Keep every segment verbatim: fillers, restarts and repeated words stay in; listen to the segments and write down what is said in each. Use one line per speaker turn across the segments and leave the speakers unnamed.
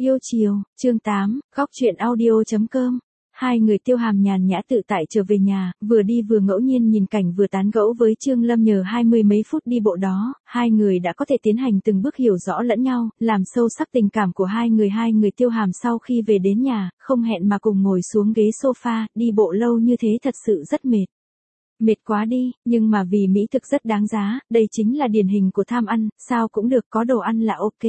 Yêu chiều, chương tám, góc chuyện audio.com. Hai người Tiêu Hàm nhàn nhã tự tại trở về nhà, vừa đi vừa ngẫu nhiên nhìn cảnh vừa tán gẫu với Trương Lâm. Nhờ hai mươi mấy phút đi bộ đó, hai người đã có thể tiến hành từng bước hiểu rõ lẫn nhau, làm sâu sắc tình cảm của hai người. Hai người Tiêu Hàm sau khi về đến nhà, không hẹn mà cùng ngồi xuống ghế sofa, đi bộ lâu như thế thật sự rất mệt. Mệt quá đi, nhưng mà vì mỹ thực rất đáng giá, đây chính là điển hình của tham ăn, sao cũng được, có đồ ăn là ok.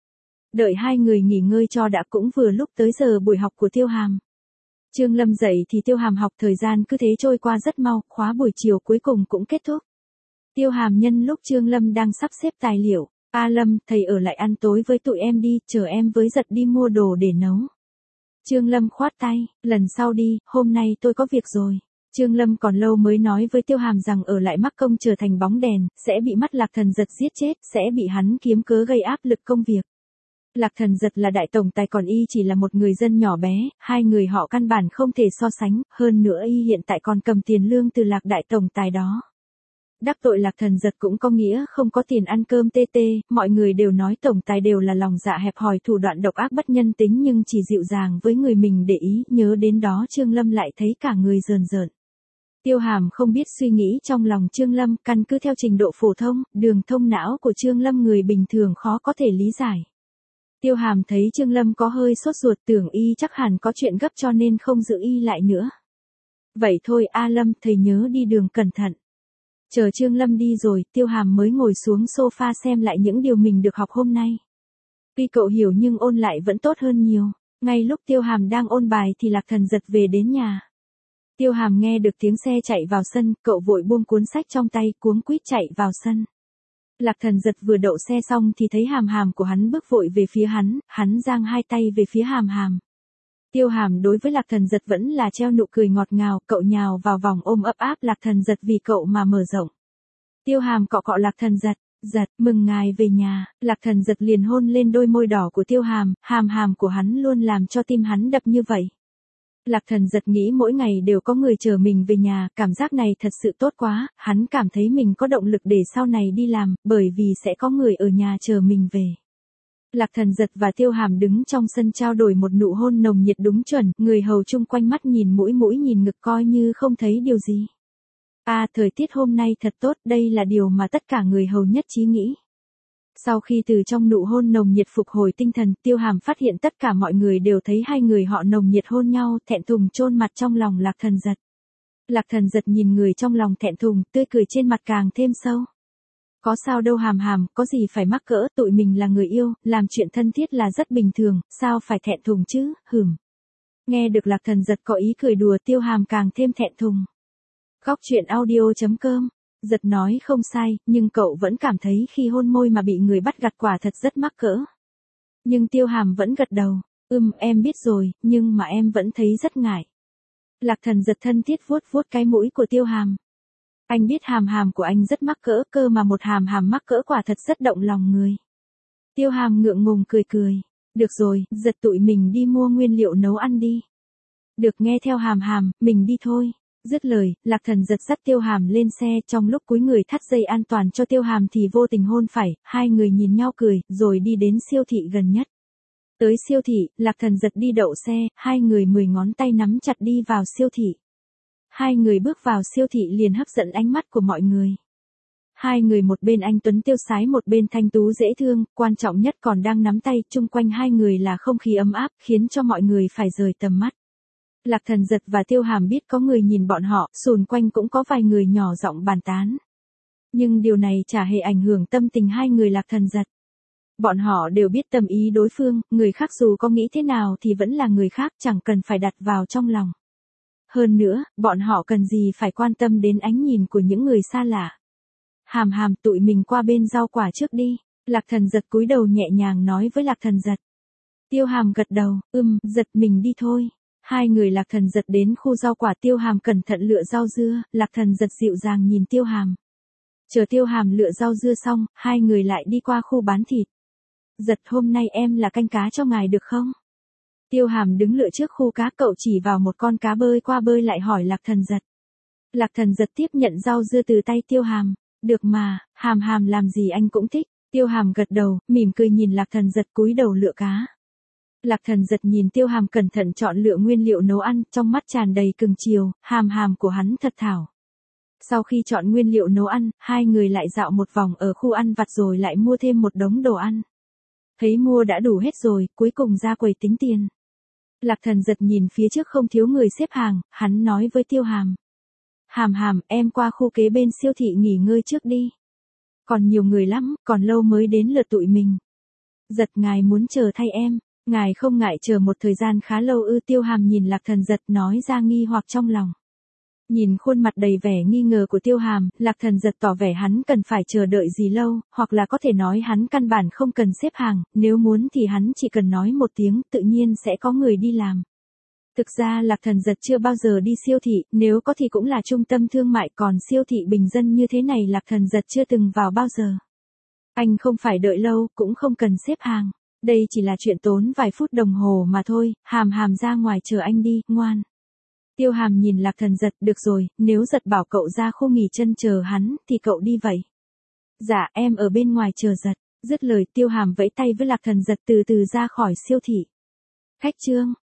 Đợi hai người nghỉ ngơi cho đã cũng vừa lúc tới giờ buổi học của Tiêu Hàm. Trương Lâm dậy thì Tiêu Hàm học, thời gian cứ thế trôi qua rất mau, khóa buổi chiều cuối cùng cũng kết thúc. Tiêu Hàm nhân lúc Trương Lâm đang sắp xếp tài liệu, "A Lâm, thầy ở lại ăn tối với tụi em đi, chờ em với Giật đi mua đồ để nấu." Trương Lâm khoát tay, "Lần sau đi, hôm nay tôi có việc rồi." Trương Lâm còn lâu mới nói với Tiêu Hàm rằng ở lại mắc công trở thành bóng đèn, sẽ bị mắt Lạc Thần Giật giết chết, sẽ bị hắn kiếm cớ gây áp lực công việc. Lạc Thần Giật là đại tổng tài còn y chỉ là một người dân nhỏ bé, hai người họ căn bản không thể so sánh, hơn nữa y hiện tại còn cầm tiền lương từ Lạc đại tổng tài đó. Đắc tội Lạc Thần Giật cũng có nghĩa không có tiền ăn cơm tê tê, mọi người đều nói tổng tài đều là lòng dạ hẹp hòi, thủ đoạn độc ác bất nhân tính, nhưng chỉ dịu dàng với người mình để ý. Nhớ đến đó Trương Lâm lại thấy cả người rờn rợn. Tiêu Hàm không biết suy nghĩ trong lòng Trương Lâm, căn cứ theo trình độ phổ thông, đường thông não của Trương Lâm người bình thường khó có thể lý giải. Tiêu Hàm thấy Trương Lâm có hơi sốt ruột, tưởng y chắc hẳn có chuyện gấp cho nên không giữ y lại nữa. "Vậy thôi A Lâm, thầy nhớ đi đường cẩn thận." Chờ Trương Lâm đi rồi, Tiêu Hàm mới ngồi xuống sofa xem lại những điều mình được học hôm nay. Tuy cậu hiểu nhưng ôn lại vẫn tốt hơn nhiều. Ngay lúc Tiêu Hàm đang ôn bài thì Lạc Thần Giật về đến nhà. Tiêu Hàm nghe được tiếng xe chạy vào sân, cậu vội buông cuốn sách trong tay, cuống quýt chạy vào sân. Lạc Thần Giật vừa đậu xe xong thì thấy Hàm Hàm của hắn bước vội về phía hắn, hắn giang hai tay về phía Hàm Hàm. Tiêu Hàm đối với Lạc Thần Giật vẫn là treo nụ cười ngọt ngào, cậu nhào vào vòng ôm ấp áp Lạc Thần Giật vì cậu mà mở rộng. Tiêu Hàm cọ cọ Lạc Thần Giật, "Giật, mừng ngài về nhà." Lạc Thần Giật liền hôn lên đôi môi đỏ của Tiêu Hàm, Hàm Hàm của hắn luôn làm cho tim hắn đập như vậy. Lạc Thần Giật nghĩ mỗi ngày đều có người chờ mình về nhà, cảm giác này thật sự tốt quá, hắn cảm thấy mình có động lực để sau này đi làm, bởi vì sẽ có người ở nhà chờ mình về. Lạc Thần Giật và Tiêu Hàm đứng trong sân trao đổi một nụ hôn nồng nhiệt đúng chuẩn, người hầu chung quanh mắt nhìn mũi mũi nhìn ngực coi như không thấy điều gì. "À, thời tiết hôm nay thật tốt", đây là điều mà tất cả người hầu nhất trí nghĩ. Sau khi từ trong nụ hôn nồng nhiệt phục hồi tinh thần, Tiêu Hàm phát hiện tất cả mọi người đều thấy hai người họ nồng nhiệt hôn nhau, thẹn thùng chôn mặt trong lòng Lạc Thần Giật. Lạc Thần Giật nhìn người trong lòng thẹn thùng, tươi cười trên mặt càng thêm sâu. "Có sao đâu Hàm Hàm, có gì phải mắc cỡ, tụi mình là người yêu, làm chuyện thân thiết là rất bình thường, sao phải thẹn thùng chứ, hừm." Nghe được Lạc Thần Giật có ý cười đùa, Tiêu Hàm càng thêm thẹn thùng. Góc chuyện audio.com. Giật nói không sai, nhưng cậu vẫn cảm thấy khi hôn môi mà bị người bắt gặt quả thật rất mắc cỡ. Nhưng Tiêu Hàm vẫn gật đầu, "Ừm, em biết rồi, nhưng mà em vẫn thấy rất ngại." Lạc Thần Giật thân thiết vuốt vuốt cái mũi của Tiêu Hàm. "Anh biết Hàm Hàm của anh rất mắc cỡ, cơ mà một Hàm Hàm mắc cỡ quả thật rất động lòng người." Tiêu Hàm ngượng ngùng cười cười, "Được rồi, Giật, tụi mình đi mua nguyên liệu nấu ăn đi." "Được, nghe theo Hàm Hàm, mình đi thôi." Dứt lời, Lạc Thần Giật dắt Tiêu Hàm lên xe, trong lúc cúi người thắt dây an toàn cho Tiêu Hàm thì vô tình hôn phải, hai người nhìn nhau cười, rồi đi đến siêu thị gần nhất. Tới siêu thị, Lạc Thần Giật đi đậu xe, hai người mười ngón tay nắm chặt đi vào siêu thị. Hai người bước vào siêu thị liền hấp dẫn ánh mắt của mọi người. Hai người một bên anh tuấn tiêu sái, một bên thanh tú dễ thương, quan trọng nhất còn đang nắm tay, chung quanh hai người là không khí ấm áp, khiến cho mọi người phải rời tầm mắt. Lạc Thần Giật và Tiêu Hàm biết có người nhìn bọn họ, xung quanh cũng có vài người nhỏ giọng bàn tán. Nhưng điều này chả hề ảnh hưởng tâm tình hai người Lạc Thần Giật. Bọn họ đều biết tâm ý đối phương, người khác dù có nghĩ thế nào thì vẫn là người khác, chẳng cần phải đặt vào trong lòng. Hơn nữa, bọn họ cần gì phải quan tâm đến ánh nhìn của những người xa lạ. "Hàm Hàm, tụi mình qua bên rau quả trước đi." Lạc Thần Giật cúi đầu nhẹ nhàng nói với Lạc Thần Giật. Tiêu Hàm gật đầu, "Ừm, Giật, mình đi thôi." Hai người Lạc Thần Giật đến khu rau quả, Tiêu Hàm cẩn thận lựa rau dưa, Lạc Thần Giật dịu dàng nhìn Tiêu Hàm. Chờ Tiêu Hàm lựa rau dưa xong, hai người lại đi qua khu bán thịt. "Giật, hôm nay em là canh cá cho ngài được không?" Tiêu Hàm đứng lựa trước khu cá, cậu chỉ vào một con cá bơi qua bơi lại hỏi Lạc Thần Giật. Lạc Thần Giật tiếp nhận rau dưa từ tay Tiêu Hàm. "Được mà, Hàm Hàm làm gì anh cũng thích." Tiêu Hàm gật đầu, mỉm cười nhìn Lạc Thần Giật cúi đầu lựa cá. Lạc Thần giật nhìn Tiêu Hàm cẩn thận chọn lựa nguyên liệu nấu ăn, trong mắt tràn đầy cưng chiều, hàm hàm của hắn thật thảo. Sau khi chọn nguyên liệu nấu ăn, hai người lại dạo một vòng ở khu ăn vặt rồi lại mua thêm một đống đồ ăn. Thấy mua đã đủ hết rồi, cuối cùng ra quầy tính tiền. Lạc Thần giật nhìn phía trước không thiếu người xếp hàng, hắn nói với Tiêu Hàm. Hàm hàm, em qua khu kế bên siêu thị nghỉ ngơi trước đi. Còn nhiều người lắm, còn lâu mới đến lượt tụi mình. Giật ngài muốn chờ thay em, ngài không ngại chờ một thời gian khá lâu ư? Tiêu Hàm nhìn Lạc Thần giật nói ra nghi hoặc trong lòng. Nhìn khuôn mặt đầy vẻ nghi ngờ của Tiêu Hàm, Lạc Thần giật tỏ vẻ hắn cần phải chờ đợi gì lâu, hoặc là có thể nói hắn căn bản không cần xếp hàng, nếu muốn thì hắn chỉ cần nói một tiếng, tự nhiên sẽ có người đi làm. Thực ra Lạc Thần giật chưa bao giờ đi siêu thị, nếu có thì cũng là trung tâm thương mại, còn siêu thị bình dân như thế này Lạc Thần giật chưa từng vào bao giờ. Anh không phải đợi lâu, cũng không cần xếp hàng. Đây chỉ là chuyện tốn vài phút đồng hồ mà thôi, Hàm hàm ra ngoài chờ anh đi, ngoan. Tiêu Hàm nhìn Lạc Thần giật, được rồi, nếu giật bảo cậu ra khu nghỉ chân chờ hắn, thì cậu đi vậy. Dạ, em ở bên ngoài chờ giật. Dứt lời Tiêu Hàm vẫy tay với Lạc Thần giật từ từ ra khỏi siêu thị. Khách trương.